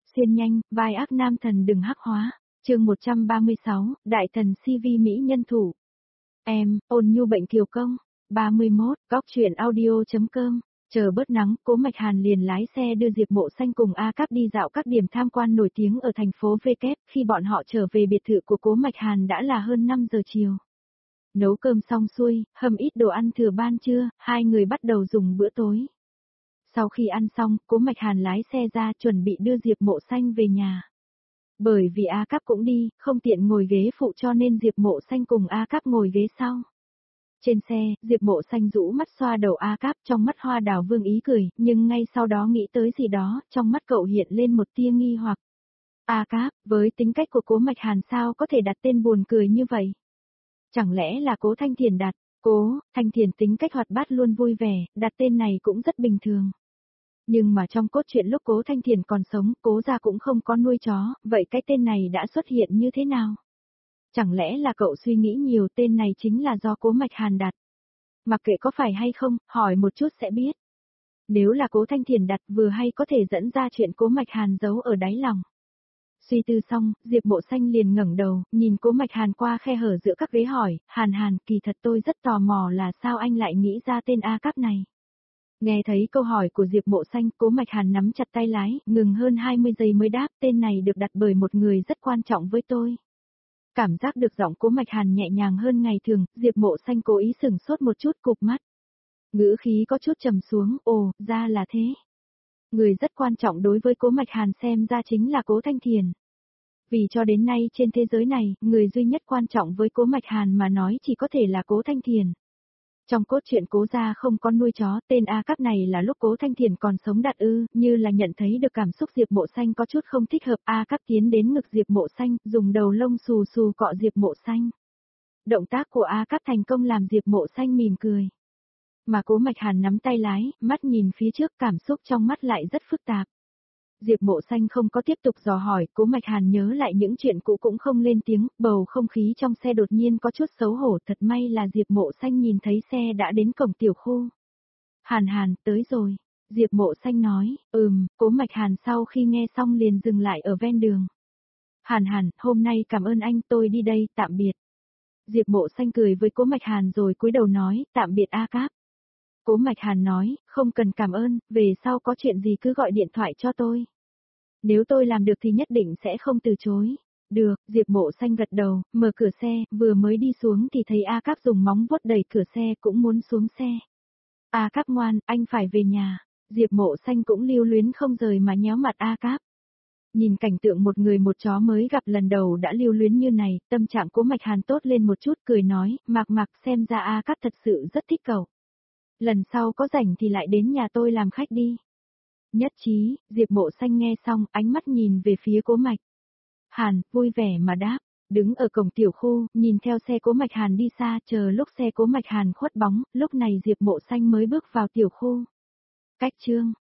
Xuyên nhanh, vai ác nam thần đừng hắc hóa. Chương 136, Đại thần CV Mỹ nhân thủ. Em, ôn nhu bệnh kiều công. 31, góc truyện audio.com. Chờ bớt nắng, Cố Mạch Hàn liền lái xe đưa Diệp Mộ Xanh cùng A Cáp đi dạo các điểm tham quan nổi tiếng ở thành phố V Kép. Khi bọn họ trở về biệt thự của Cố Mạch Hàn đã là hơn 5 giờ chiều. Nấu cơm xong xuôi, hầm ít đồ ăn thừa ban trưa, hai người bắt đầu dùng bữa tối. Sau khi ăn xong, Cố Mạch Hàn lái xe ra chuẩn bị đưa Diệp Mộ Xanh về nhà. Bởi vì A Cáp cũng đi, không tiện ngồi ghế phụ cho nên Diệp Mộ Xanh cùng A Cáp ngồi ghế sau. Trên xe, Diệp Mộ Xanh rũ mắt xoa đầu A Cáp, trong mắt Hoa Đào Vương ý cười, nhưng ngay sau đó nghĩ tới gì đó, trong mắt cậu hiện lên một tia nghi hoặc. A Cáp, với tính cách của Cố Mạch Hàn sao có thể đặt tên buồn cười như vậy? Chẳng lẽ là Cố Thanh Thiền đặt? Cố Thanh Thiền tính cách hoạt bát luôn vui vẻ, đặt tên này cũng rất bình thường. Nhưng mà trong cốt truyện lúc Cố Thanh Thiền còn sống, Cố gia cũng không có nuôi chó, vậy cái tên này đã xuất hiện như thế nào? Chẳng lẽ là cậu suy nghĩ nhiều, tên này chính là do Cố Mạch Hàn đặt? Mặc kệ có phải hay không, hỏi một chút sẽ biết. Nếu là Cố Thanh Thiền đặt vừa hay có thể dẫn ra chuyện Cố Mạch Hàn giấu ở đáy lòng. Suy tư xong, Diệp Mộ Xanh liền ngẩng đầu, nhìn Cố Mạch Hàn qua khe hở giữa các ghế hỏi, Hàn, kỳ thật tôi rất tò mò là sao anh lại nghĩ ra tên A Cáp này. Nghe thấy câu hỏi của Diệp Mộ Xanh, Cố Mạch Hàn nắm chặt tay lái, ngừng hơn 20 giây mới đáp, tên này được đặt bởi một người rất quan trọng với tôi. Cảm giác được giọng Cố Mạch Hàn nhẹ nhàng hơn ngày thường, Diệp Mộ Xanh cố ý sửng sốt một chút, cụp mắt. Ngữ khí có chút trầm xuống, ồ, ra là thế. Người rất quan trọng đối với Cố Mạch Hàn xem ra chính là Cố Thanh Thiền. Vì cho đến nay trên thế giới này, người duy nhất quan trọng với Cố Mạch Hàn mà nói chỉ có thể là Cố Thanh Thiền. Trong cốt truyện Cố gia không có nuôi chó, tên A Cáp này là lúc Cố Thanh Thiền còn sống đặt như là nhận thấy được cảm xúc Diệp Mộ Xanh có chút không thích hợp, A Cáp tiến đến ngực Diệp Mộ Xanh, dùng đầu lông xù xù cọ Diệp Mộ Xanh. Động tác của A Cáp thành công làm Diệp Mộ Xanh mỉm cười. Mà Cố Mạch Hàn nắm tay lái, mắt nhìn phía trước, cảm xúc trong mắt lại rất phức tạp. Diệp Mộ Xanh không có tiếp tục dò hỏi, Cố Mạch Hàn nhớ lại những chuyện cũ cũng không lên tiếng, bầu không khí trong xe đột nhiên có chút xấu hổ, thật may là Diệp Mộ Xanh nhìn thấy xe đã đến cổng tiểu khu. Hàn, tới rồi. Diệp Mộ Xanh nói, Cố Mạch Hàn sau khi nghe xong liền dừng lại ở ven đường. Hàn, hôm nay cảm ơn anh, tôi đi đây, tạm biệt. Diệp Mộ Xanh cười với Cố Mạch Hàn rồi cúi đầu nói, tạm biệt A Cáp. Cố Mạch Hàn nói, không cần cảm ơn, về sau có chuyện gì cứ gọi điện thoại cho tôi. Nếu tôi làm được thì nhất định sẽ không từ chối. Được, Diệp Mộ Xanh gật đầu, mở cửa xe, vừa mới đi xuống thì thấy A Cáp dùng móng vuốt đẩy cửa xe cũng muốn xuống xe. A Cáp ngoan, anh phải về nhà. Diệp Mộ Xanh cũng lưu luyến không rời mà nhéo mặt A Cáp. Nhìn cảnh tượng một người một chó mới gặp lần đầu đã lưu luyến như này, tâm trạng Cố Mạch Hàn tốt lên một chút, cười nói, Mạc xem ra A Cáp thật sự rất thích cậu. Lần sau có rảnh thì lại đến nhà tôi làm khách đi. Nhất trí, Diệp Mộ Xanh nghe xong, ánh mắt nhìn về phía Cố Mạch Hàn, vui vẻ mà đáp, đứng ở cổng tiểu khu, nhìn theo xe Cố Mạch Hàn đi xa, chờ lúc xe Cố Mạch Hàn khuất bóng, lúc này Diệp Mộ Xanh mới bước vào tiểu khu. Cách chương